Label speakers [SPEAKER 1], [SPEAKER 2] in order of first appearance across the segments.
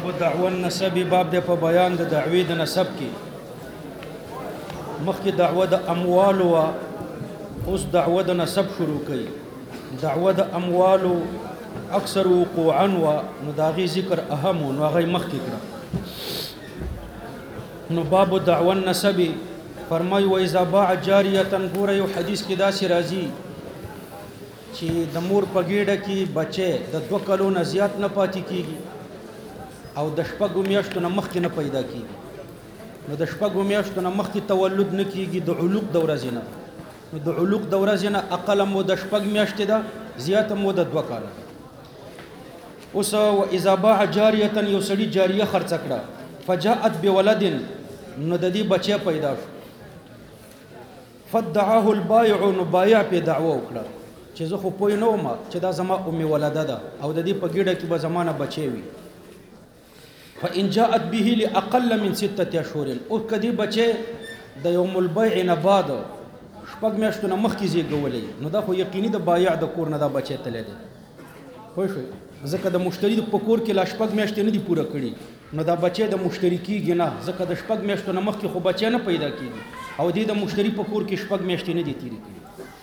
[SPEAKER 1] باب دعوه النسب باب د په بیان د دعوی د نسب کې مخکې دعوه د اموال او اوس دعوه د نسب شروع کړي. دعوه د اموال اکثر وقوعا و نو داغي ذکر اهم نو هغه مخکې کړه. نو باب دعوه النسب فرمای و اذا باع جاریه ګوره یو حدیث کې دا سي راځي چې د مور په ګېډه کې بچي د 2 کلو نه زیات نه پاتې کیږي او د شپږو میاشتو نه مخکې نه پیدا کیږي. نو د شپږو میاشتو نه مخکې تولد نه کیږي د علوق د ورځې نه. نو د علوق د ورځې نه اقل مو د شپږ میاشتې ده زیاته مو د 2 کاله. اوس و اذا باع جاریه یو سړي جاریه خرڅ کړه فجاءت بولد نو د دې بچي پیدا شو فدعاه البائع نو بایع په دعوه وکړه چې زه خو پوه نه وم چې دا زما ام ولده ده او د دې په ګډه کې به زمانه بچي وي. فان جاءت به لاقل من 6 اشهر او کدی بچي د یوم البيع نه بعد شپږ میاشتو نه مخکې زیږولې نو دا خو یقیني د بایع د کور نه دا بچي تللی دی. خو شو ځکه د مشتری په کور کې لا شپږ میاشتې نه دی پوره کړي نو دا بچي د مشتری کېږي نه ځکه د شپږ میاشتو نه مخکې خو بچي نه پیدا کېږي او دې د مشتری په کور کې شپږ میاشتې نه دي تیرې کړي.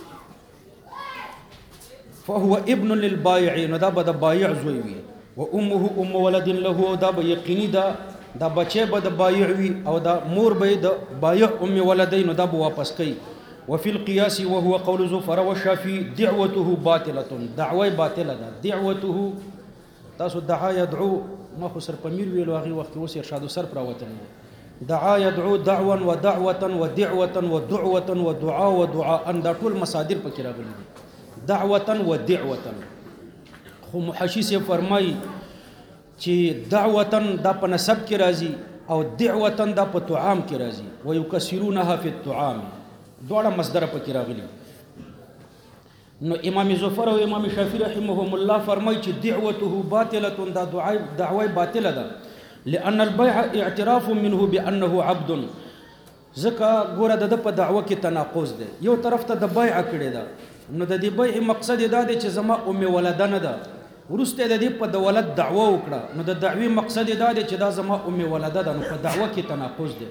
[SPEAKER 1] فهو ابن للبائع نو دا به د بایع زوی وي و امه ام ولد له دا به یقیني دا بچي به د بایع وي او دا مور به د بایع ام ولدین نو دا به واپس کوي. وفي القياس وهو قول زفر والشافعي دعوته باطله دعوه باطله ده. دعوته تاسو دعا يدعو ما خو سر پمیر ویلو هغه وخت اوس ارشاد سر پراوته دعا يدعو دعوا ودعوه ودعوه ودعوه ودعاء ودعاء ان دا ټول مصادر پکې راغلي دي. دعوه ودعوه خو محشی سے فرمای چې دعوه دا په نسب کې راځي او دعوه دا په طعام کې راځي ويكسرونها في الطعام دوړه مصدر پکې راغلي. نو امام ظفر او امام شافعي رحمهم الله فرمای چې دعوته باطله دا دعوه باطله ده لان البيع اعتراف منه بانه عبد. ځکه ګوره د په دعوه کې تناقض ده. یو طرف ته د بیع کړي ده نو د دې بیع مقصد دا دی چې زما ام ولده نه ده ورسته د دې په د ولد دعوه وکړه نو د دعوی مقصد دا دی چې دا زما ام ولده ده نو په دعوه کې تناقض ده.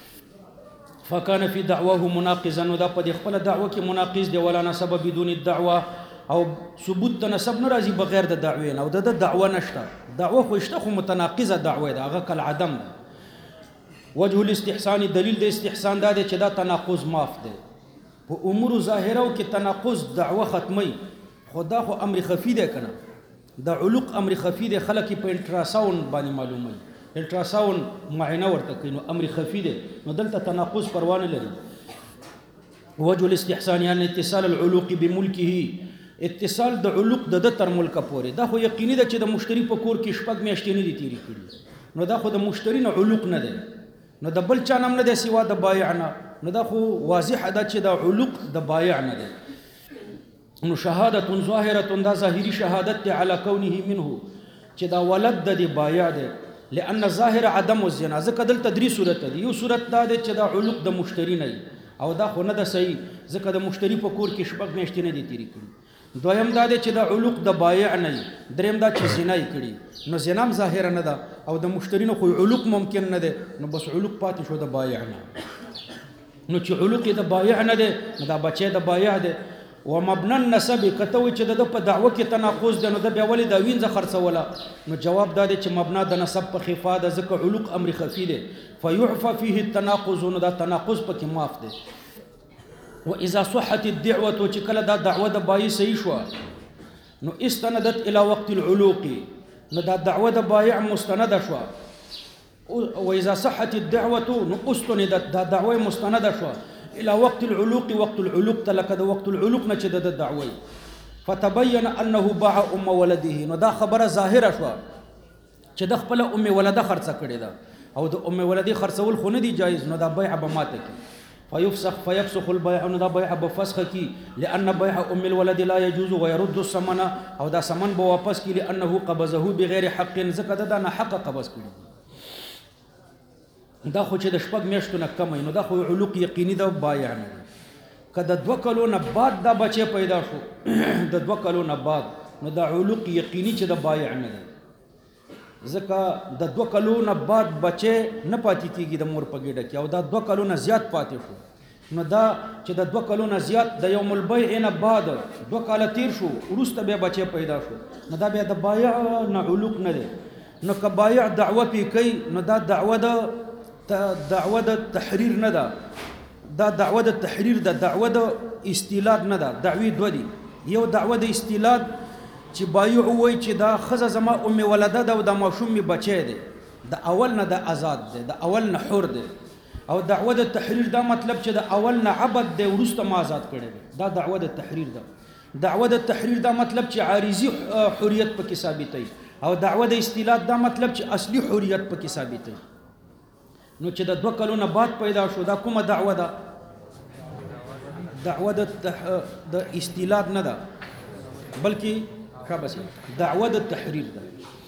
[SPEAKER 1] فكان في دعواه مناقضا نو دا په خپل دعوه کې مناقض دی ولا نسب بدون الدعوه او ثبوت نسب ناراضي بغیر د دعوی نه او د دعوه نشته. دعوه خو شته خو متناقضه دعوه ده هغه کل عدم ده. وجه الاستحسان دلیل د استحسان دا دی چې دا تناقض معاف ده. په امور ظاهره او کې تناقض دعوه ختمي خدا خو امر خفي ده کنه د علوق امر خفي ده خلک په الټراساوند باندې معلومي الټراساوند معاینه ورته کوي نو امر خفي ده نو دلته تناقض پروانه لري. وجه الاستحسان يعني اتصال العلوق بملكه اتصال د علوق د تر ملک پورې دا خو یقیني ده چې د مشتری په کور کې شپږ میاشتې نه دي تیری کړي نو دا خو د مشتری نه علوق نه ده نو د بل چا نام نه ده سوا د بایع نه نو دا خو واضح ده چې د علوق د بایع نه ده. نو شهادت ظاهره دا ظاهري شهادت على كونه منه چې دا ولد د بایع ده لان ظاهر عدم الزنا ځکه دلته درې صورت دي. یو صورت دا ده چې دا علوق د مشتری نه او دا خو نه ده صحیح ځکه د مشتری په کور کې شپږ میاشتې نه دي تیری کړي. دویم دا ده چې دا علوق د بایع نه دریم دا چې زنا یې کړي نو زنا هم ظاهر نه ده او د مشتری نه خو علوق ممکن نه ده نو بس علوق پاتې شو د بایع نه. نو چې علوق د بایع نه ده نو دا بچي د بایع ده. ومبنى النسب کته چې د په دعوه کې تناقض ده نو د بیا ولې د وینځه خرڅوله نو جواب دا دی چې مبنا د نسب په خفا ده ځکه علوق امر خفي ده فيعفى فيه التناقض نو دا تناقض پکې معاف ده. واذا صحت الدعوه چې کله دا دعوه د بایع صحیح شو نو استندت الى وقت العلوق نو دا دعوه د بایع مستند شو. واذا صحت الدعوه نو استندت دا دعوه مستند شو الى وقت العلوق وقت العلوق تلك ده وقت العلوق نشد الدعوه فتبين انه باع ام ولده نو دا خبره ظاهره شو چې د خپل ام ولده خرڅ کړي ده او د ام ولده خرڅول خو نه دی جایز نو دا بيع به ماته کی فيفسخ البيع نو دا بيع به فسخ کی لان بيع ام الولد لا يجوز ويرد الثمن او دا ثمن به واپس کی لانه قبضه بغیر حق زکه دا نه حق قبض کړي. دا خو چې د شپږ میاشتو نه کم نو دا خو علوق یقیني ده بایع نه که د 2 کلو نه بعد دا بچی پیدا شو د 2 کلو نه بعد نو دا علوق یقیني چې د بایع نه ده. ځکه د 2 کلو نه بعد بچی نه پاتې کېږي د مور په ګېډه کې او دا 2 کلو نه زیات پاتې شو نو دا چې د 2 کلو نه زیات د یوم البیع نه بعد 2 کاله تیر شو وروسته بیا بچی پیدا شو نو دا بیا د بایع نه علوق نه دی نو که بایع دعوه پې کوي نو دا دعوه د تحریر نه ده دا دعوه د تحریر ده دعوه د استیلاد نه ده دعوی دو دي یو دعوه د استیلاد چې بایع وایي چې دا ښځه زما ام ولده ده او دا ماشوم مې بچی دی د اول نه د آزاد دی د اول نه حر دی او دعوه د تحریر دا مطلب چې د اول نه عبد دی وروسته ما آزاد کړی دی دا دعوه د تحریر ده دعوه د تحریر دا مطلب چې عارضي حریت پکې ثابتوي او دعوه د استیلاد دا مطلب چې اصلي حریت پکې ثابتوي نو چې د 2 کلو نه بعد پیدا شو دا کومه دعوه ده دعوه د استیلاد نه ده بلکې بس دعوه د تحریر ده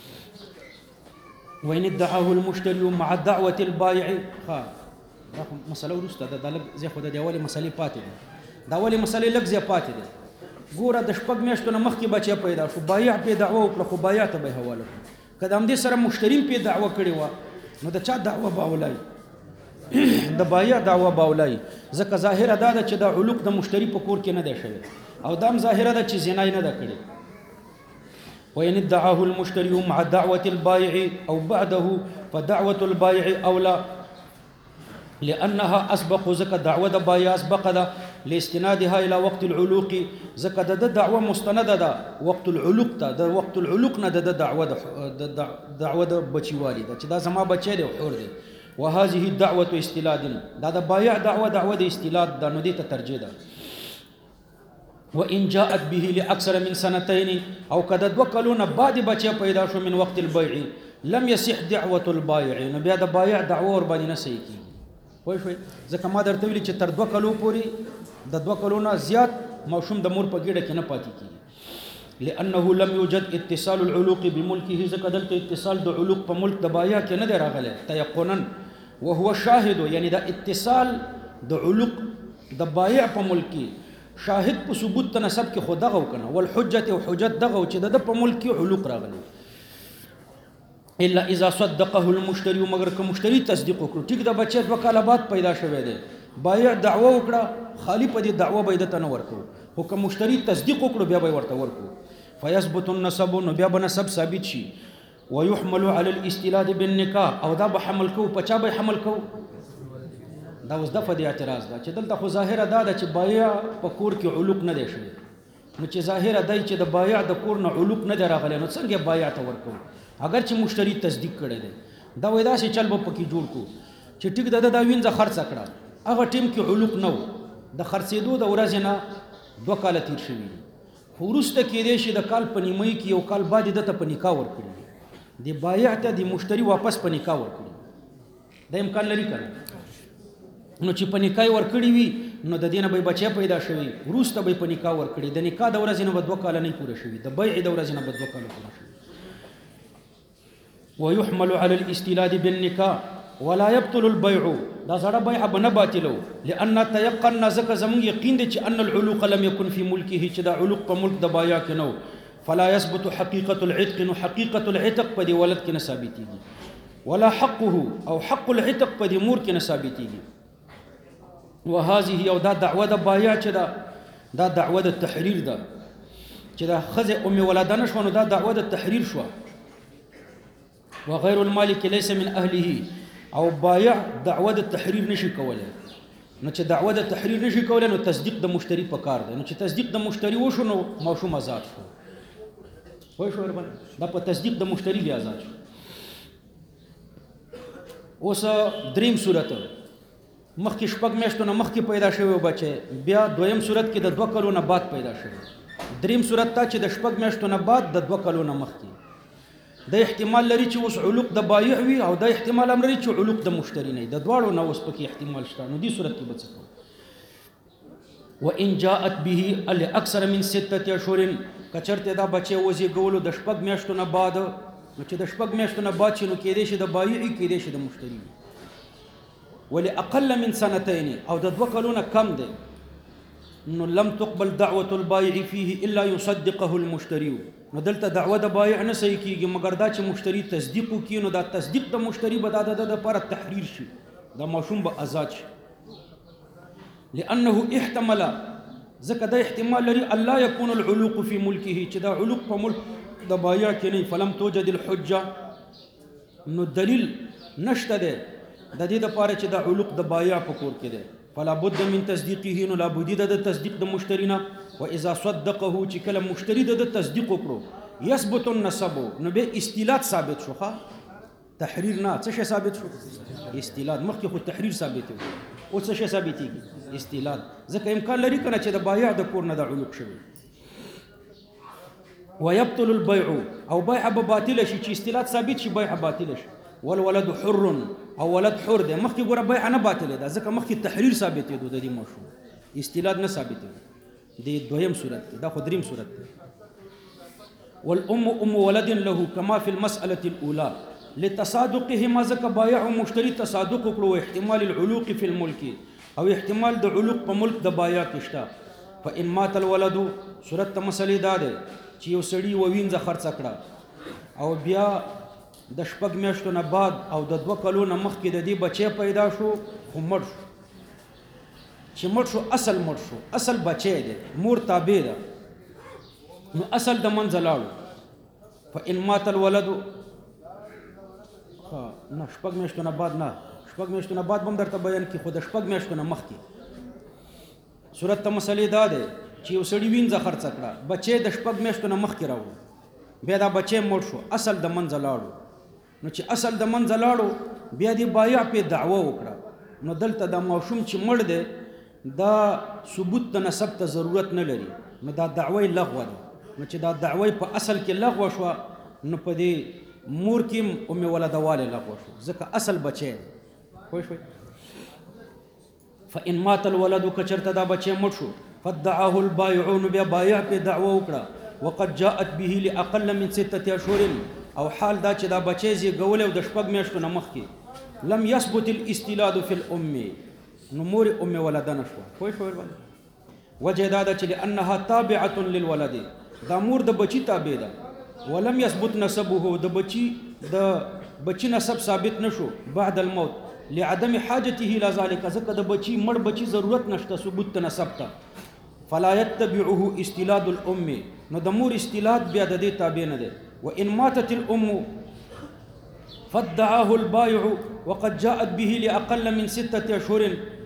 [SPEAKER 1] وإن ادعاه المشتري مع دعوة البائع دا مسله ورسته ده لږ زه خو د اولې مسلې پاتې ده دا اولې مسلې لږ زه پاتې ده ګوره د شپږ میاشتو نه مخکې بچی پیدا شو بایع په دعوه وکړه خو بایع ته به حواله کړو که د همدې سره مشتري په دعوه کړې وه نو د چا دعوه به اولای د بایع دعوه به اولای ځکه ظاهره دا ده چې د علوق د مشتري په کور کې نه دی شوی او دا هم ظاهره ده چې زنا یې نه ده کړې وإن ادعاه المشتري مع دعوة البائع أو بعده فدعوة البائع أولى لأنها أسبق زكا دعوة البائع أسبق لاستنادها إلى وقت العلوق زكا دعوة مستندة وقت العلوق وقت العلوق دعوة بچيوالي دا زما بچي دي وحور دي وهذه الدعوة استلاد دا بائع دعوة استلاد دا ندي ترجيح دا وإن جاءت به لأكثر من سنتين أو قد 2 کلو نه بعد بچی پیدا شو من وقت البيع لم يصح دعوة البائع نو بیا د بایع دعوه ور باندې نه صحیح کیږي وای شوي ځکه ما درته ویلي چې تر 2 کلو پورې د 2 کلو نه زیات ماشوم د مور په ګېډه کې نه پاتې کیږي لأنه لم يوجد اتصال العلوق بملكه ځکه دلته اتصال د علوق په ملک د بایع کې نه دی راغلی تيقنا وهو شاهد یعنی دا اتصال د علوق د بایع په ملک کې شاهد په ثبوت تنسب کې خو دغه وکنه والحجت او حجت دغه چې د په ملک کې علوق راغلي الا اذا صدقه المشتري مگر که مشتری تصدیق وکړو ټیک د بچی 2 کاله بعد پیدا شوی دی بایع دعوه وکړه خالی په دې دعوه به د تنور کو خو که مشتری تصدیق وکړو بیا به ورته ورکو فيثبت النسب نو بیا به نسب ثابت شي ويحمل على الاستلاد بالنکاح او دا به حمل کو پچا به حمل کو دا اوس دغه د اعتراض ده چې دلته خو ظاهره دا ده چې بایع په کور کې علوق نه دی شوی نو چې ظاهره دی چې د بایع د کور نه علوق نه دی راغلی نو څنګه بایع ته ورکو اگر چې مشتری تصدیق کړی دی دا وای داسې چل به پکې جوړ کو چې ټیک د دا وینځه خرڅ کړه هغه ټیم کې علوق نه و د خرڅېدو د ورځې نه 2 کاله تیر شوي خو وروسته کېدی شي د کال په نیمایي کې یو کال بعد دته په نکاح ورکړي د بایع ته د مشتری واپس په نکاح ورکړي دا امکان لري کنه نو چې په نکاح ورکړي وي نو د دینه به بچی پیدا شوی وروسته به په نکاح ورکړي د نکاح د ورځې نه 2 کاله نه پوره شوی د بیع د ورځې نه 2 کاله پوره شوی ويحمل على الاستلاد بالنکاح ولا يبطل البيع دا زړه بیع به نه باطلو لأن تيقن زکه زمون یقین دي چې ان العلوق لم يكن في ملكه چې دا علوق په ملک د بایع کې نو فلا يثبت حقيقة العتق نو حقيقة العتق په دی ولد کې نه ثابتيږي ولا حقه او حق العتق په دی مور کې نه ثابتيږي وهذه او دا دعوه د بایع چې دا دعوه د تحریر ده چې دا خزه ام ولادانه شو نو دا دعوه د تحریر شو وغير المالك ليس من اهله او بایع دعوه د تحریر نشي کولای نو چې دعوه د تحریر نشي کولای نو تصدیق د مشتری په کار ده نو چې تصدیق د مشتری وشو نو ماشوم آزاد شو وای شو وربن دا په تصدیق د مشتری بیا آزاد شو اوس دریم صورت مخکې شپږ میاشتو نه مخکې پیدا شوی بچی بیا دویم صورت کې د 2 کلو نه بعد پیدا شوی دریم صورت ته چې د شپږ میاشتو نه بعد د 2 کلو نه مخکې د احتمال لري چې اوس علوق د بایع وي او د احتمال هم لري چې علوق د مشتری نه د دواړو نه اوس پکې احتمال شته نو دې صورت کې به څه کوو وان جاءت به الاكثر من 6 اشهر کچرته دا بچی وزیږولو د شپږ میاشتو نه بعد نو چې د شپږ میاشتو نه بعد شنو کېدې شي د بایع کېدې شي د مشتری ولی اقل من 2 سنين او د 2 کلو نه کم دی نو لم تقبل دعوة البائع فيه الا يصدقه المشتري نو دلته دعوه د بایع نه صحیح کیږي مګر دا چې مشتری تصدیق وکړي نو دا تصدیق د مشتری به دا د لپاره تحریر شي دا ماشوم به آزاد شي لانه احتمل ځکه دا احتمال لري الله يكون العلوق في ملکه چې دا علوق په ملک د بایع کې نه فلم توجد الحجه نو دلیل نشته ده د دې لپاره چې دا علوق د بایع په کور کې ده فلا بد من تصدیقه نو لا بد د تصدیق د مشتری نه واذا صدقه چې کله مشتری د تصدیق وکړو يثبت النسب نو به استیلاد ثابت شوخه تحریر نه څه شی ثابت شو استیلاد مخکې خو تحریر ثابت و او څه شی ثابتېږي استیلاد ځکه امکان لري کنه چې د بایع د کور نه د علوق شوی ويبطل البيع او بيع باطل شي چې استیلاد ثابت شي بيع باطل شي والولد حر او ولد حر ده مخکې ګوره بيع نه باطل ده ځکه مخکې تحریر ثابت دی د دې مشروع استیلاد نه ثابت دی د دویم صورت دا خو دریم صورت دی والام ام ولد له كما في المساله الاولى لتصادقهما ځکه بایع او مشتری تصادق وکړو احتمال العلوق في الملك او احتمال د علوق په ملک د بایع کې شته فان مات الولد صورت مسلې دا ده چې یو سړی وینځه خرڅ کړه او بیا د شپږ میاشتو نه بعد او د 2 کلو نه مخکې د دې بچی پیدا شو خو مړ شو چې مړ شو اصل بچی دی مور تابع ده نو اصل د منځ لاړو فان مات الولد نه شپږ میاشتو نه بعد نه شپږ میاشتو نه بعد هم درته بیان کې خو د شپږ میاشتو نه مخکې صورت ته مسلې دا ده چې یو سړی وینځه خرڅ کړه بچی د شپږ میاشتو نه مخکې راوړو بیا دا بچی مړ شو اصل د منځ لاړو نو چې اصل د منځ لاړو بیا د بایع په دعوه وکړه نو دلته د ماشوم چې مړ دی دا ثبوت د نسب ته ضرورت نه لري نو دا دعوه لغوه ده نو چې دا دعوه په اصل کې لغوه شو نو په دې مور کې ام ولدواله لغوه شو ځکه اصل بچی خوښ وي فان مات الولد کچرته دا بچی مړ شو فدعاه البائعون بیا بایع په دعوه وکړه وقد جاءت به لاقل من 6 اشهر او حال دا چې دا بچی زی ګول او د شپږ میاشتو نه مخکې لم يثبت الاستيلاد في الام نو مور ام ولدنه شو خوښ وي وجه دا چې لانها تابعه للولد دا مور د بچی تابع ده ولم يثبت نسبه د بچی نسب ثابت نشو بعد الموت لعدم حاجته الى ذلك ځکه د بچی مړ بچی ضرورت نشته ثبوت نسب ته فلا يتبعه استيلاد الام نو د مور استیلاد بیا د دې تابع نه ده وان ماتت الام فادعاه البائع وقد جاءت به لاقل من 6 اشهر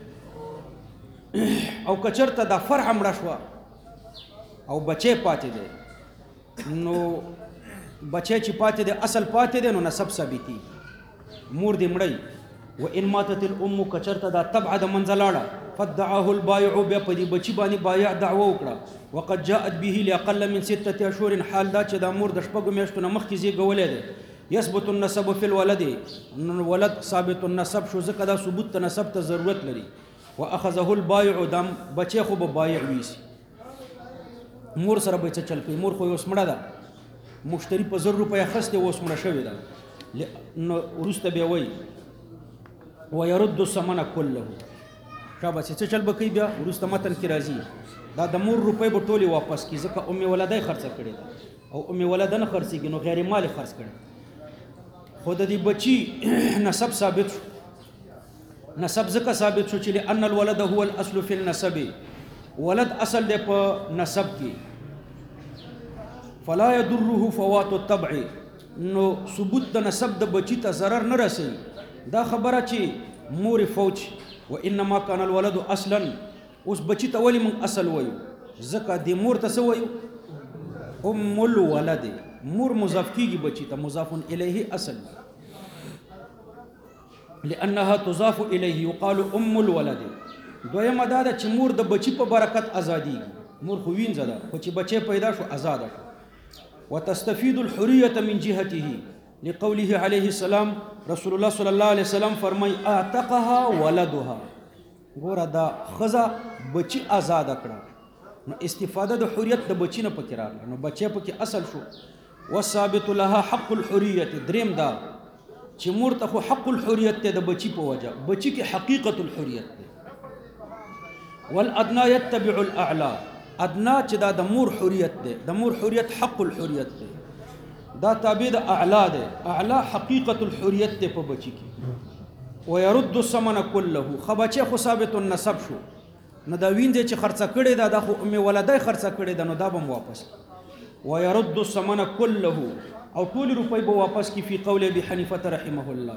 [SPEAKER 1] او کچرته دا فرع مړ شو او بچی پاتې ده نو بچی چې پاتې ده اصل پاتې ده نو نسب ثابتي مور دې مړی وان ماتت الام کچرته دا تبع د منزلاړه فدعاه البائع بیا په دې بچی باندې بایع دعوه وکړه وقد جاءت به لاقل من 6 اشهر حال دا چې دا مور د شپږ میاشتو نه مخکې زی ګولې ده يثبت النسب في الولد ولد ثابت النسب شو ځکه دا ثبوت نسب ته ضرورت لري واخذه البائع دم بچی خو به بایع ویسي مور سره به چل کوي مور خو اوس مړه ده مشتری په 100 روپیا خسته اوس مړه شوی ده نو ورسته به وای ويرد الثمن كله شابه چې چل بکی بیا ورسته متن کی راځي دا د مور روپۍ به ټولې واپس کی ځکه ام ولدای خرڅ کړي ده او ام ولده نه خرڅيږي نو غیر مال خرڅ کړي خود دې بچي نسب ثابت شو نسب ځکه ثابت شو چې ان الولد هو الاصل في النسب ولد اصل دی په نسب کې فلا يضره فوات الطبع نو ثبوت د نسب د بچی ته ضرر نه رسي دا خبره چې مور فوج وانما كان الولد اصلا اوس بچی ته ولی من اصل وایو ځکه د مور ته وایو ام الولد مور مضاف کیږي بچی ته مضاف الیه اصل لانها تضاف الیه يقال ام الولد دویمه دا چې مور د بچی په برکت ازادي مور خو وینځه ده خو چې بچی پیدا شو آزاد شو وتستفيد الحريه من جهته لقوله عليه السلام رسول الله صلى الله عليه وسلم فرمای اعتقها ولدها ګوره دا خزه بچی آزاد کړه نو استفاده د حریت د بچی نه پکې راغله نو بچی پکې اصل شو وثابت لها حق الحريه دریم دا چې مور ته خو حق الحريه ته د بچی په وجه بچی کې حقیقت الحريه ده والادنى يتبع الاعلى ادنا چې دا د مور حریت دی، د مور حریت حق الحریت دی، دا تابع د اعلا دی، اعلا حقیقت الحریت دی په بچی کې. ويرد الثمن كله، خو بچی خو ثابت النسب شو، نو دا وینځ چې خرڅه کړي دا د خو ام ولدای خرڅه کړي دا نو دا به واپس. ويرد الثمن كله، او ټول روپۍ به واپس کی فی قول ابي حنیفه رحمه الله.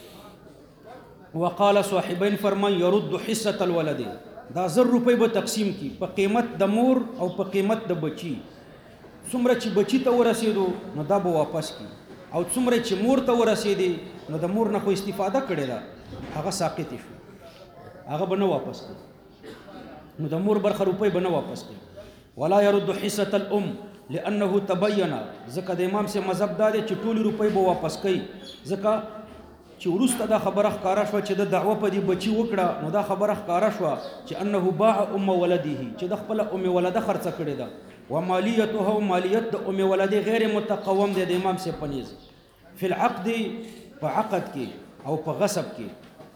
[SPEAKER 1] وقال صاحبین فرمان يرد حصه الولد، دا 1000 روپۍ به تقسیم کی په قیمت د مور او په قیمت د بچی. څومره چې بچی ته ورسېدو نو دا به واپس کی، او څومره چې مور ته ورسېدي نو د مور نه خو استفاده کړې ده هغه ساقط شو، هغه به نه واپس کی، نو د مور برخه روپۍ به نه واپس کی. ولا يرد حصه الام لانه تبين، ځکه د امام سے مذهب دا دی چې ټول روپۍ به واپس کوي، ځکه چې ورسته دا خبره ښکاره شوه چې د دعوه په دې بچي وکړه، نو دا خبره ښکاره شوه چې انه باع ام ولده، چې د خپله ام ولده خرڅه کړې ده. ومالیتها، مالیت د ام ولده غیر متقوم دی د امام صاحب په نیز فی العقد، په عقد کې او په غصب کې.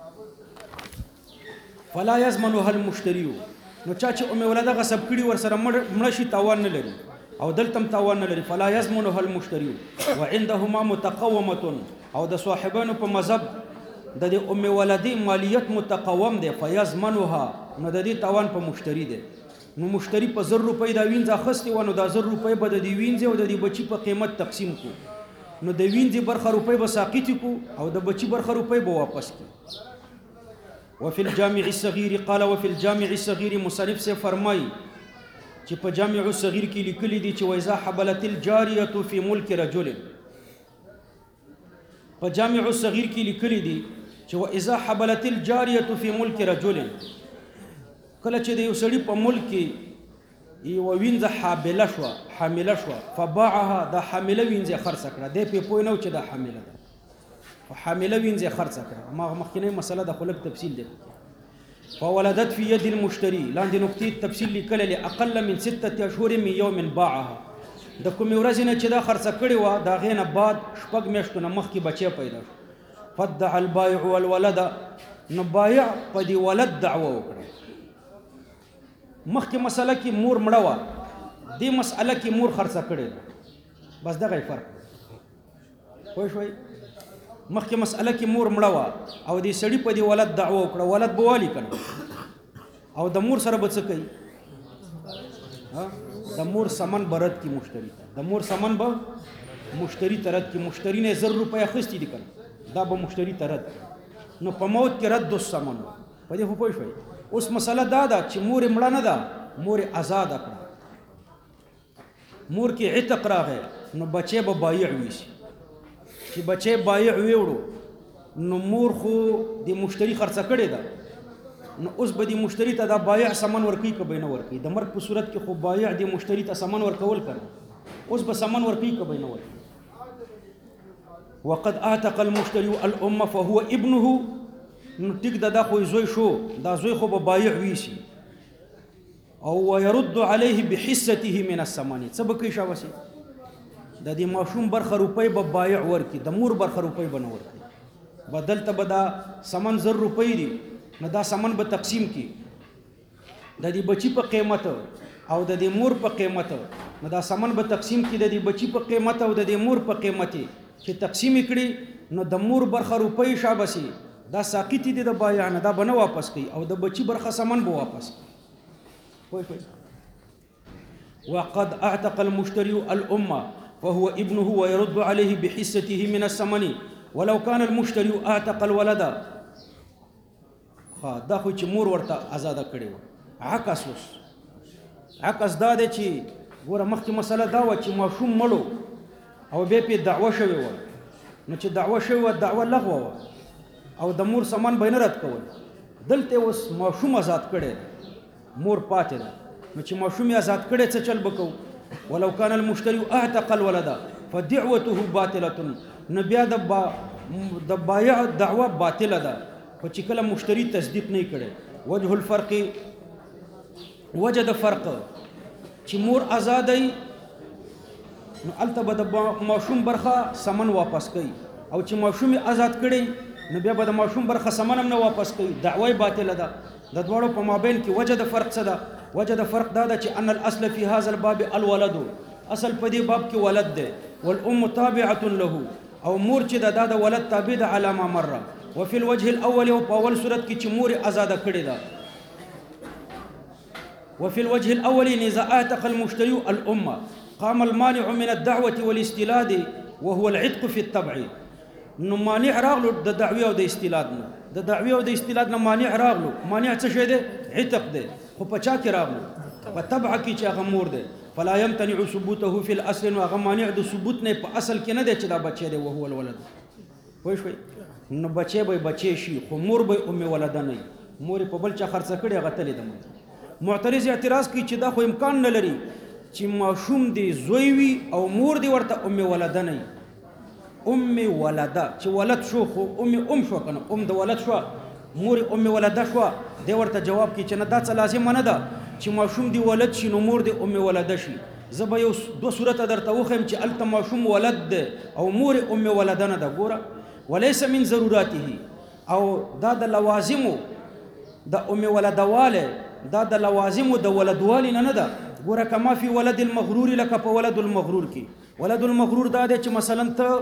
[SPEAKER 1] فلا یضمنها المشتری، نو چا چې ام ولده غصب کړي ورسره مړه شي تاوان نه لري، او دلته تاوان نه لري. فلا یضمنها المشتری وعندهما متقومه، او د صاحبانو په مذهب د ام ولدی مالیت متقوم دی. فیضمنها، نو د دې تاوان په مشتری دی. نو مشتری په 1000 روپۍ دا وینځ اخستې و، نو دا 1000 روپۍ به د دې وینځ او د دې بچی په قیمت تقسیم کو، نو د وینځ برخه روپۍ به ساقط کو او د بچی برخه روپۍ به واپس کی. وفي الجامع الصغير قال وفي الجامع الصغير مصنف سے فرمای چې په جامع الصغير کې لیکلي دي چې وإذا حبلت الجاريه في ملك رجل، په جامع الصغير کې لیکلي دي چې وإذا حبلت الجاريه في ملك رجل، کله چې د یو سړي په ملک کې یو وینځه حامله شوه فباعها، دا حامله وینځه خرڅه کړه، دی پې پوه نه و چې دا حامله ده، حامله وینځه خرڅه کړه. ما مخکینی مسله د خو لږ تفصیل دی. فولدت في يد المشتري، لاندې نقطې تفصیل لیکلی لأقل من 6 أشهر من يوم باعها، د کومې ورځې نه چې دا خرڅه کړې وه د هغې نه بعد 6 میاشتو نه مخکې بچی پیدا شو. فادعى البائع والولد، نو بایع په دې ولد دعوه وکړه. مخکې مسله کې مور مړه وه، دې مسأله کې مور خرڅه کړې ده، بس دغه فرق پوه شوئ. مخکې مسأله کې مور مړه وه او دې سړي په دې ولد دعوه وکړه، ولد به والي که نه، او د مور سره به څه کوي؟ د مور سمن به رد کړي مشتري ته، د مور سمن به مشتري ته رد کړي. مشتري نه 1000 روپۍ اخیستي دي که نه، دا به مشتري ته رد کړي. نو په موت کې رد الثمن، په دې خو پوه شوئ. اوس مسله دا ده چې مور یې مړه نه ده، مور یې آزاده کړه، مور کې عتق راغی، نو بچی به بایع ویسي. چې بچی بایع ویوړو نو مور خو د مشتری خرڅه کړې ده، نو اوس به د مشتری ته دا بایع سمن ورکوي که به نه ورکوي؟ د مرګ په صورت کې خو بایع د مشتری ته سمن ورکول کړه، اوس به سمن ورکوي که به نه ورکوي؟ وقد اعتق المشتري الام فهو ابنه، نو ټیک ده دا خو زوی شو، دا زوی خو به بایع ویسي. او ويرد عليه بحصته من الثمن، څه به کوي شاباسي؟ د دې ماشوم برخه روپۍ به بایع ورکړي، د مور برخه روپۍ به نه ورکړي. بدل ته به دا سمن 1000 روپۍ دي، نو دا سمن به تقسیم کړي د دې بچي په قیمت او د دې مور په قیمت، نو دا سمن به تقسیم کړي د دې بچي په قیمت او د دې مور په قیمت. چې تقسیم کړي نو د مور برخه روپۍ شاباسي دا ساقط دي د بایع نه، دا به نه واپس کوي، او د بچي برخه سمن به واپس کوي. وقد اعتق المشتري الام فهو ابنه ويرد عليه بحصته من الثمن ولو كان المشتري اعتق الولد. دا خو چې مور ورته آزاده کړې وه. عکس اوس عکس دا دی چې ګوره مخکې مسله دا وه چې ماشوم مړو او بیا پې دعوه شوې وه، نو چې دعوه شوې وه دعوه لغوه وه او د مور سامان به یې نه رد کول. دلته اوس ماشوم آزاد کړی دی، مور پاتې ده، نو چې ماشوم یې آزاد کړی څه چل به کوو؟ ولو كان المشتري اعتق الولد فدعوته باطله، نو بیا د بایع دعوه باطله ده، خو چې کله مشتری تصدیق نه کړي. وجه الفرق، وجه د فرق چې مور آزادی نو الته به د ماشوم برخه سمن واپس کوي، او چې ماشوم آزاد کړي نو بیا به د ماشوم برخه سمن هم نه واپس کوي، دعوه باطله ده. د دواړو په مابین کې وجه د فرق څه ده؟ وجه د فرق دا ده چې ان الاصل في هذا الباب الولد، اصل په دې باب کې ولد ده، والام تابعه له، او مور چې دا د ولد تابع ده على ما مر. وفي الوجه الاول، او په اول صورت کې چې مور آزاده کړې ده. وفي الوجه الاول اذا اعتق المشتري الامه قام المانع من الدعوه والاستلاد وهو العتق في التبع. نو مانع راغلو د دعوی او د استلاد نه، د دعوی او د استلاد نه مانع راغلو. مانع څه شی دی؟ عتق دی. خو په چا کې راغلو؟ په تبع کې چې هغه مور دی. فلا يمتنع ثبوته في الاصل، نو هغه مانع د ثبوت نه په اصل کې نه دی چې دا بچی دی وهو الولد. پوه شوئ؟ نو بچی به بچی شي، خو مور به ام ولده نه وي. مور په بل چا خرڅه کړې هغه تللی ده. معترض اعتراض کوي چې دا خو امکان نه لري چې ماشوم دی زوی وي او مور دی ورته ام ولده نه وي. ام ولده چې ولد شو خو ام شو کنه، د ولد شو، مور ام ولده شو. دی ورته جواب کوي چې نه دا څه لازم نه ده چې ماشوم دی ولد شي نو مور دی ام ولده شي. زه به یو دوه صورته درته وښیم چې هلته ماشوم ولد دی او مور ام ولده نه ده. ګوره، وليس من ضروراته، او دا د لوازمو د ام ولدواله، دا د لوازمو د ولدوالي نه ده. ګوره، کما فی ولد المغرور، لکه په ولد المغرور کې. ولد المغرور دا دی چې مثلا ته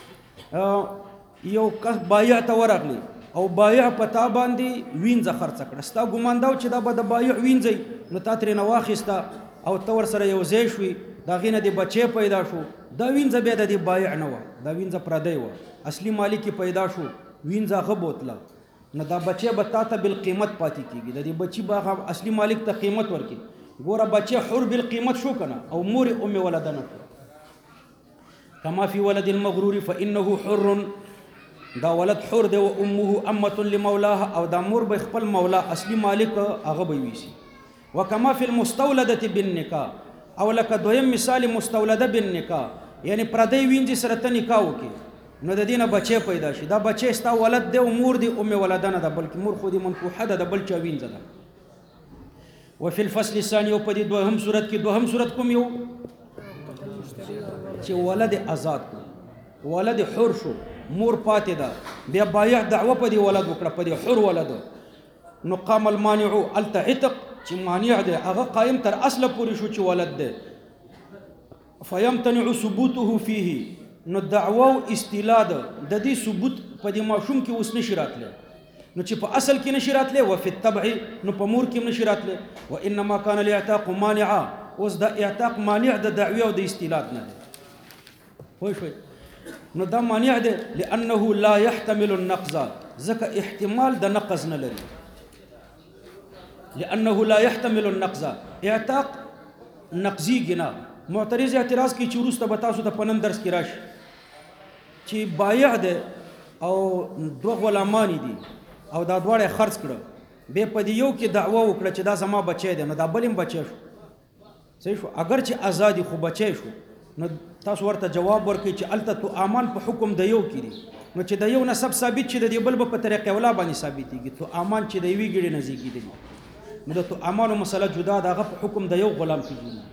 [SPEAKER 1] یو کس بایع ته ورغلی او بایع په تا باندې وینځه خرڅه کړه، ستا ګمان دا و چې دا به د بایع وینځئ، نو تا ترېنه واخیسته او ته ورسره یو ځای شوي، د هغې نه دې بچی پیدا شو. دا وینځه بیا د دې بایع نه وه، دا وینځه پردی وه، اصلي مالک یې پیدا شو، وینځه هغه بوتله، نو دا بچی به تا ته بالقیمت پاتې کېږي. د دې بچي به هغه اصلي مالک ته قیمت ورکړي. ګوره، بچی حر بالقیمت شو که نه، او مور ام ولده نه کړه. کما فی ولد المغرور فانه حر، دا ولد حر دی. و امه امه لمولاها، او دا مور به خپل مولا اصلي مالک هغه به ویسي. وکما فی المستولده بالنکاح، او لکه دویم مثال مستولده بالنکاح، یعنی پردی وینځي سره ته نکاح وکړي نو د دې نه بچی پیدا شي. دا بچی ستا ولد دی او مور دی ام ولده نه ده، بلکې مور خو دې منکوحه ده، د بل چا وینځه ده. وفي الفصل الثاني، او په دې دوهم صورت کې، دوهم صورت کوم یو چې ولد آزاد کړو، ولد حر شو، مور پاتې ده، بیا بایع دعوه په دې ولد وکړه، په دې حر ولد، نو قام المانع، الته عتق چې مانع دی هغه قائم تر اصله پورې شو چې ولد دی. فیمتنع ثبوته فيه، نو دعوه او استیلاد د دې ثبوت په دې ماشوم کې اوس نشي راتلی، نو چې په اصل کې نشي راتلی. وفي التبع، نو په مور کې هم نشي راتلی. وانما كان الاعتاق مانعا، اوس د اعتاق مانع د دعوی او د استیلاد نه دی. پوه شوئ؟ نو دا مانع دی لانه لا يحتمل النقض، ځکه احتمال د نقض نه لري. لانه لا يحتمل النقض، اعتاق نقضیږي نه. معترض اعتراض کوي چې وروسته به تاسو ته په نن درس کې راشي چې بایع دی او دوه غلامان دي او دا دواړه خرڅ کړه، بیا په دې یو کې دعوه وکړه چې دا زما بچی دی، نو دا بل هم بچی شو. صحیح شو؟ اگر چې ازادي خو بچی شو، نو تاسو ورته جواب ورکړئ چې الته تو امان په حکم د یو کې دي، نو چې د یو نسب ثابت چې د دې بل په طریقې اولا باندې ثابتېږي. تو امان چې د یوې ګړې نه زیږېدلي، نو د تو امانو مسله جدا ده، هغه په حکم د یو غلام کې جوړېږي.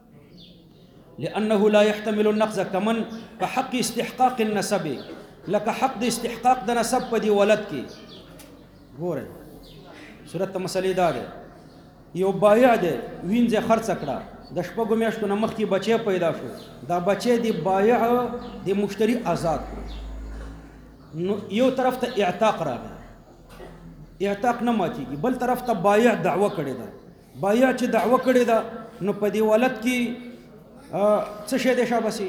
[SPEAKER 1] لانه لا يحتمل النقض، كمن كحق استحقاق النسب، لك حق د استحقاق د نسب په دی ولد کې. ګوره، صورت ته مسلې دا ده، یو بایع دی وینځه خرڅ کړه، د شپږو میاشتو نه مخکې بچی پیدا شو، دا بچی دی بایع د مشتری آزاد کړو، نو یو طرف ته اعتاق راغی، اعتاق نه ماتېږي، بل طرف ته بایع دعوه کړې ده. بایع چې دعوه کړې ده، نو په دې ولد کې څه شی دی شابسي؟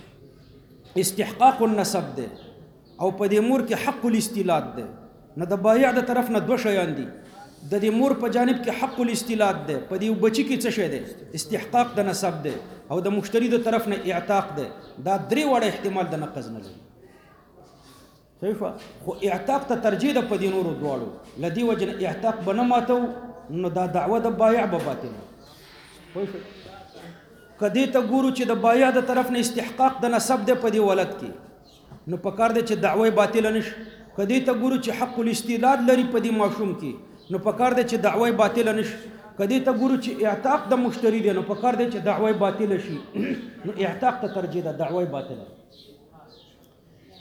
[SPEAKER 1] استحقاق النسب دی، او په دې مور کې حق الاستیلاد دی. نو د بایع د طرف نه دوه شیان دي، د دې مور په جانب کې حق الاستیلاد دی، په دې بچی کې څه شی دی؟ استحقاق د نسب دی، او د مشتری د طرف نه اعتاق دی. دا درې وړه احتمال د نقض نه لري. صحیح شو؟ خو اعتاق ته ترجیح ده په دې نورو دواړو، له دې وجې نه اعتاق به نه ماتو، نو دا دعوه د بایع به باطله. پوه شو؟ که دې ته ګورو چې د بایع د طرف نه استحقاق د نسب دی په دې ولد کې، نو پکار دی چې دعوه باطله نشي. که دې ته ګورو چې حق الاستیلاد لري په دې ماشوم کې، نو پکار دی چې دعوه باطله نشي. که دې ته ګورو چې اعتاق د مشتری دی، نو پکار دی چې دعوه باطله شي. نو اعتاق ته ترجیح ده، دعوه باطله.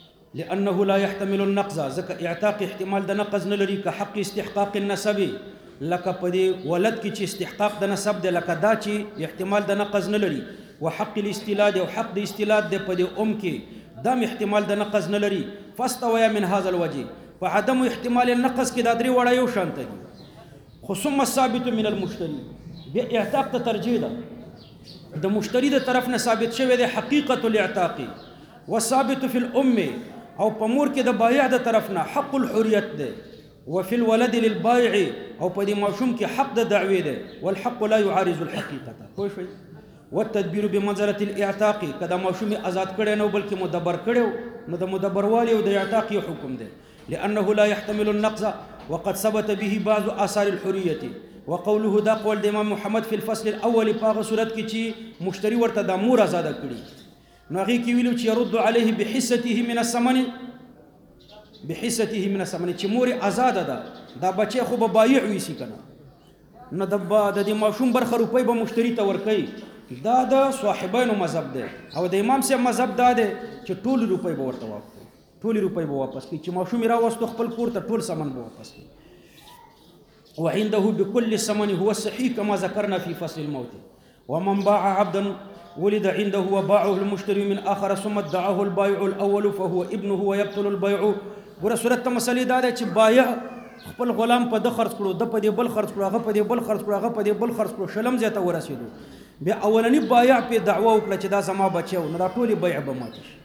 [SPEAKER 1] لانه لا يحتمل النقض، ځکه اعتاق احتمال د نقض نه لري. که حق استحقاق النسب، لکه په دې ولد کې چې استحقاق د نسب دی لکه دا چې احتمال د نقض نه لري وحق الاستیلاد او حق د استیلاد دی په دې کې دام احتمال د نقض نه لري فاستویا من هذا الوجه په عدم احتمال النقض کې دا درې وړه یو شان دي خو ثم الثابت من المشتري بیا اعتاق ته ترجیح ده د مشتری د طرف نه ثابت شوی دی حقیقت الاعتاق والثابت في الام او په مور کې د بایع د طرف نه حق الحریت دی وفي الولد للبائع او په دې ماشوم کې حق د دعوی دی والحق لا يعارض الحقيقه خو شوي والتدبير بمنزله الاعتاق کدا ماشوم آزاد کړي نو بلکې مدبر کړي نو د مدبر والی او د اعتاق حکم دی لانه لا يحتمل النقض وقد ثبت به بعض آثار الحريه وقوله دا قول د امام محمد في الفصل الاول په صورت کې چې مشتری ورته د مور آزاد کړي نو هغه کې ویلو چې يرد عليه بحصته من الثمن بحصته من الثمن چې مور آزاد ده دا بچي خو به بایع وي سي کنه نو د دې ماشوم برخه روپۍ به مشتری ته ورکړي دا د صاحبانو مذهب دی او د امام صاحب مذهب دا دی چې ټول روپۍ به ورته واپس ټول روپۍ به واپس کړي چې ماشوم راوستو خپل کور ته ټول سامان به واپس کړي وعنده بكل الثمن هو الصحيح كما ذكرنا في فصل الموت ومن باع عبدا ولد عنده وباعه المشتري من آخر ثم ادعاه البائع الأول فهو ابنه ويبطل البيع ګوره صورت ته مسلې دا ده چې بایع خپل غلام په د خرڅ کړو د په دې بل خرڅ کړو هغه په دې بل خرڅ کړو هغه په دې بل خرڅ کړو شلم ځای ته ورسېدو بیا اولنی بایع په دعوه وکړه چې دا زما بچی و نو دا ټولې بیع به ماتې شي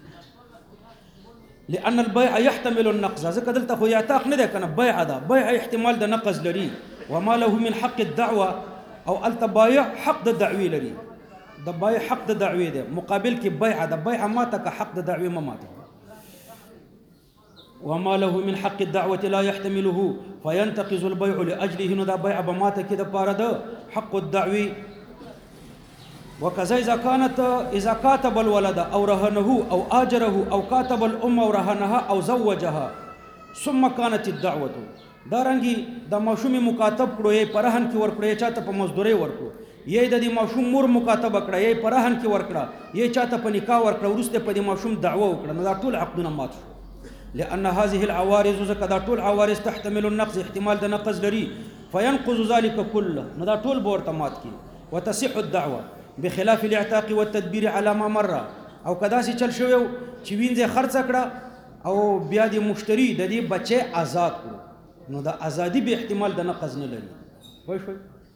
[SPEAKER 1] لأن البيع يحتمل النقض ځکه دلته خو اعتاق نه دی که نه بیع ده بیع احتمال د نقض لري وما له من حق الدعوه او هلته بایع حق د دعوی لري د بایع حق د دعوی دی مقابل کې بیع ده بیع ماته که حق د دعوی ما ماته وما له من حق الدعوة لا يحتمله فينتقض البيع لأجله نو دا بيع بماته كده بارد حق الدعوي وكذا إذا كاتب الولد أو رهنه أو آجره أو كاتب الأم أو رهنها أو زوجها ثم كانت الدعوة دارنګي دا ماشوم مکاتب کړو یې پرهن کې ورکړو یې چاته په مزدوري ورکړو یې د دې ماشوم مور مکاتبه کړه یې پرهن کې ورکړه یې چاته په نکاح ورکړه ورسته په دې ماشوم دعوه وکړه نو دا ټول عقدونه مات شو لأن هذه العوارض زكدا طول عوارض تحتمل النقض احتمال د نقض لري فينقض ذلك كله ندا طول بورتمات کی وتصح الدعوه بخلاف الاعتاق والتدبير على ما مر او کدا سي چل شو چې وینځه خرڅ کړه او بیا د مشتری د دې بچي آزاد کړو نو دا ازادي به احتمال د نقض نه لري وای شو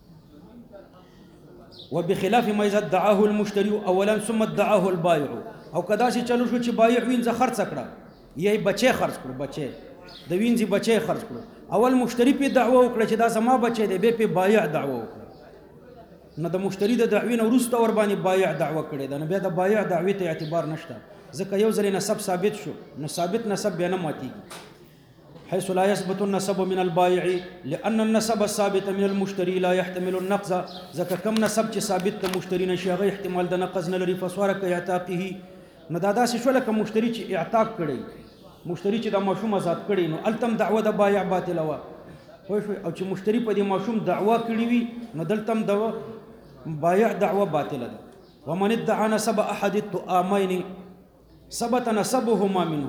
[SPEAKER 1] وبخلاف ما اذا ادعاه المشتري اولا ثم ادعاه البائع او کدا سي چلو شو چې بایع وینځه خرڅ کړه یې بچي خرڅ کړو بچي د وینځي بچي خرڅ کړو اول مشتری په دعوه وکړه چې دا زما بچي دی به په بایع دعوه وکړه نو د مشتری د دعوی نه وروسته ور باندې بایع دعوه کړي دا نه بیا د بایع دعوی ته اعتبار نشته ځکه یو ځل نسب ثابت شو نو ثابت نسب بیا نه ماتيږي حيث لا يثبت النسب من البائع لأن النسب الثابت من المشتري لا يحتمل النقض ځکه کم نسب چې ثابت ته مشتری نشي هغه احتمال د نقض نه لري فسوره کې اعتاقه نو دا داسې شو لکه مشتری چې اعتاق کړي مشتری چې د ماشوم آزاد کړي نو التم دعوه د بایع باطله و او چې مشتری په دې ماشوم دعوه کړي وي نو دلتم د بایع دعوه باطله ده ومن ادعى نسب احد الطعامين ثبت نسبهما منه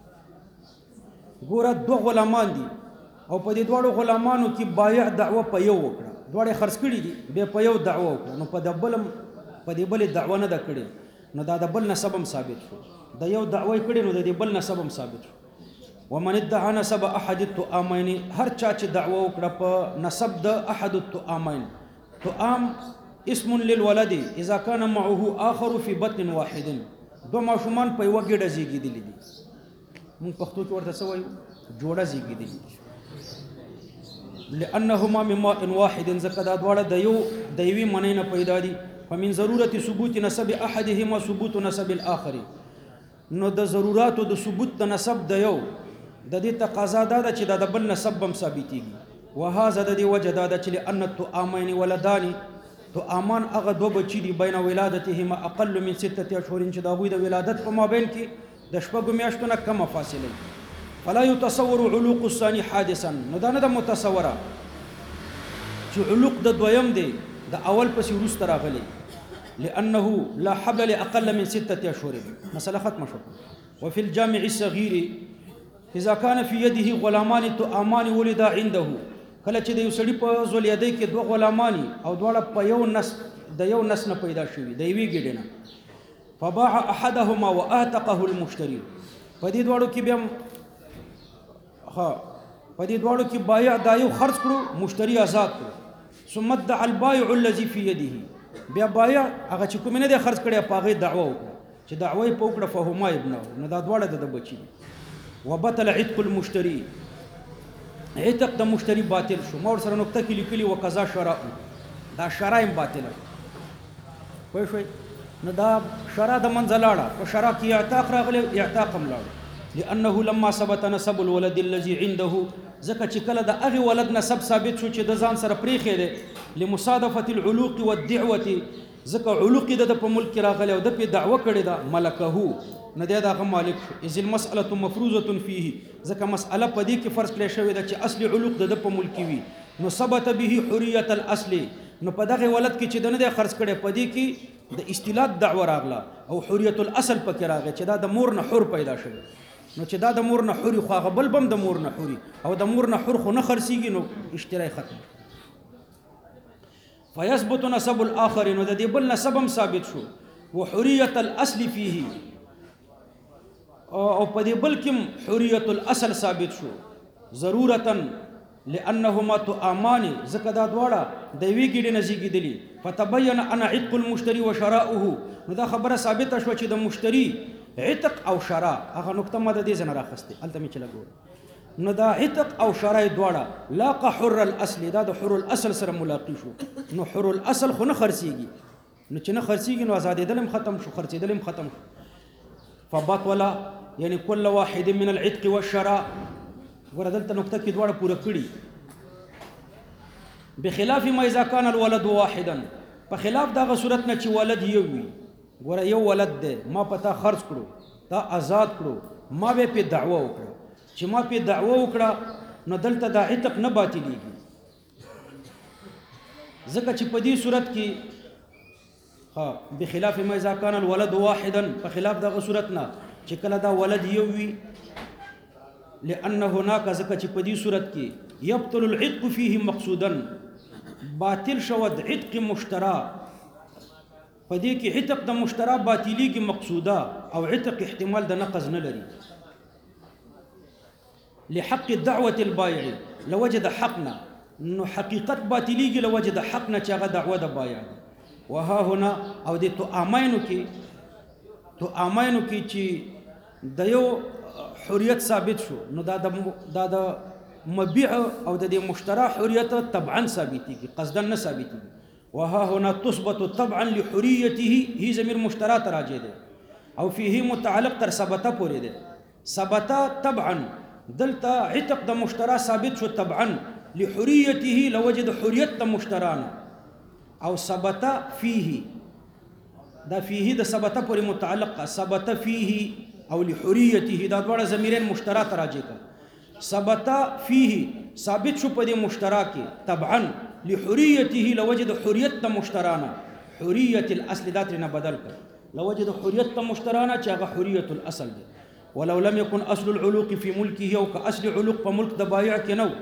[SPEAKER 1] ګوره دوه غلامان دي او په دې دوه غلامانو کې بایع دعوه په یو وکړه دوه خرڅ کړي دي به په یو دعوه وکړه نو په دې بل دعوه نه ده کړي نو دا د بل نسب هم ثابت شو د یو دعوی کړي نو د دې بل نسب هم ثابت شو ومن ادعى نسب احد الطعامين هر چا چې دعوه وکړه په نسب د احد الطعامين طعام اسم للولد اذا كان معه اخر في بطن واحد دو ماشومان په یو ګډه زیږیدلې دي مونږ پښتو کې ورته څه وایو جوړه زیږیدلې لانهما من ماء واحد زکدا دواړه د یوې منۍ نه پیدا دي فمن ضرورت ثبوت نسب احدهما ثبوت نسب الاخر نو د ضروراتو د ثبوت د نسب د یو د دې تقاضا ده چې د بل نسب هم ثابتېږي وهذا د دې وجه ده چې لأن الطعامين ولدان طعامان هغه دوه بچي دي بین ولادتهما اقل من 6 اشهر چې د هغوی د ولادت په مابین کې د شپږو میاشتو نه کمه فاصله فلا يتصور علوق الثاني حادثا نو دا نه د متصوره چې علوق د دویم دی د اول پسې وروسته راغلی لأنه لا حبل لأقل من 6 أشهر مسألة ختمة شو وفي الجامع الصغير إذا كان في يده غلامان طعامان ولدا عنده کله چې د یو سړي په زولیدۍ کې دوه غلامانی او دواړه په یو نس د یو نس نه پیدا شوي د یوې ګېډې نه فباع احدهما واعتقه المشتري په دې دواړو کې بیا په دې دواړو کې بایع دا یو خرڅ کړو مشتري آزاد کړو ثم ادعى البائع الذي في يده بیا بایع هغه چې کوم نه دی خرڅ کړی په هغې دعوه وکړه چې دعوه یې په وکړه فهما ابنه نو دا دواړه د بچي وبطل عتق المشتري عتق د مشتري باطل شو ما ورسره نقطه کې لیکلي وقضا شراء دا شرا هم باطله پوه شوئ نو دا شرا د منځه لاړه په شرا کې اعتاق راغلی اعتاق هم لاړه لأنه لما ثبت نسب الولد الذي عنده ځکه چې کله د هغې ولد نسب ثابت شو چې د ځان سره پرېښی دی لمصادفة العلوق والدعوة ځکه علوق یې د په ملک کې راغلی او د پې دعوه کړې ده ملکه نه دی د هغه مالک شو اذ المسألة مفروضة فيه ځکه مسأله په دې کې فرض کړی شوې ده چې اصلي علوق د په ملک کې وي نو ثبت به حریة الاصل نو په دغه ولد کې چې د نه دی خرڅ کړی په دې کې د استیلاد دعوه راغله او حریة الاصل پکې راغی چې دا د مور نه حر پیدا شوی نو چې دا د مور نه حوري خو هغه بل بم د مور نه حوري او د مور نه حور خو نه خرڅېږي نو اشترای ختم فيثبت نسب الاخر نو د دې بل نسب هم ثابت شو وحريه الاصل فيه او په دې بل کې حريه الاصل ثابت شو ضرورتا لانهما تؤمان ځکه دا دواړه د یوې ګېډې نه زېږېدلي فتبين ان عتق المشتري وشراؤه نو دا خبره ثابته شوه چې د مشتري عتق او شرا هغه نقطه ما د دې ځنه راخسته هلته مې چې لګول نو دا عتق او شرا دواړه لاقه حر الاصل دا د حر الاصل سره ملاقي شو نو حر الاصل خو نه خرڅېږي نو چې نه خرڅېږي نو ازادېدل هم ختم شو خرڅېدل هم ختم شو فبطل یعنی كل واحد من العتق والشراء ګوره دلته نقطه کې دواړه پوره کړي بخلاف ما اذا كان الولد واحدا په خلاف دغه صورت نه چې ولد یو وي ګوره یو ولد دی ما په تا خرڅ کړو تا آزاد کړو ما به پې دعوه وکړه چې ما پې دعوه وکړه نو دلته دا عتق نه باطلېږي ځکه چې په دې صورت کې بخلاف ما اذا كان الولد واحدا په خلاف دغه صورت نه چې کله دا ولد یو وي لأن هناك ځکه چې په دې صورت کې يبطل العتق فيه مقصودا باطل شود عتق مشترا په دې کې عتق د مشترا باطلیږي مقصوده او عتق احتمال د نقض نه لري لحق الدعوة البائع لوجد حقنا نو حقیقت باطلیږي لوجد حقنا چې هغه دعوه د بایع وها هنا او د تؤامینو کې چې د یو حریت ثابت شو نو دا د مبيع او د مشترا حریت طبعا ثابتېږي قصدا نه ثابتېږي وها هنا تثبت طبعا لحريته هي ضمير مشترا تراجع ده او فيه متعلق تر ثبت پورې ده ثبت طبعا دلته عتق د مشترا ثابت شو طبعا لحريته لوجد حريت د مشتران او ثبت فيه دا فيه د ثبت پورې متعلق ثبت فيه او لحريته دا دواړه ضمیرین مشترا تراجع کا ثبت فيه ثابت شو په دې مشترا کې طبعا لحريته لوجد حريت مشترانا حرية الاصل ذاتنا بدل کر لوجد حريت مشترانا چې هغه حرية الاصل دی ولو لم يكن اصل العلوق في ملكه او كاصل علوق په ملک د بایع کې نو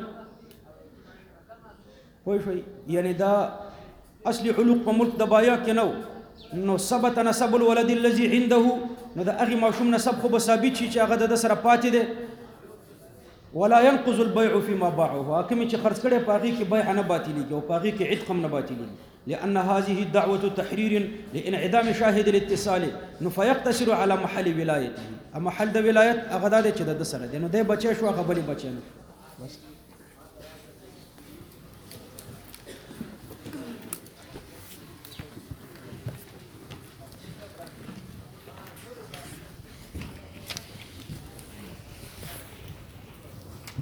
[SPEAKER 1] پوه شئ یعنی دا اصل علوق په ملک د بایع کې نو ثبت نسب الولد الذي عنده نو دا هغې ماشوم نسب خو به ثابت شي چې هغه د سره پاتې دی ولا ينقض البيع فيما باعه حاکم چې خرڅ کړي په هغې کې بیع نه باطلېږي او په هغې کې عتق هم نه باطلېږي لأن هذه الدعوة تحرير لانعدام شاهد الاتصال نو فيقتصر على محل ولايته محل د ولایت هغه دا دی چې د سره دی نو دی بچی شو هغه بلې بچی نه بس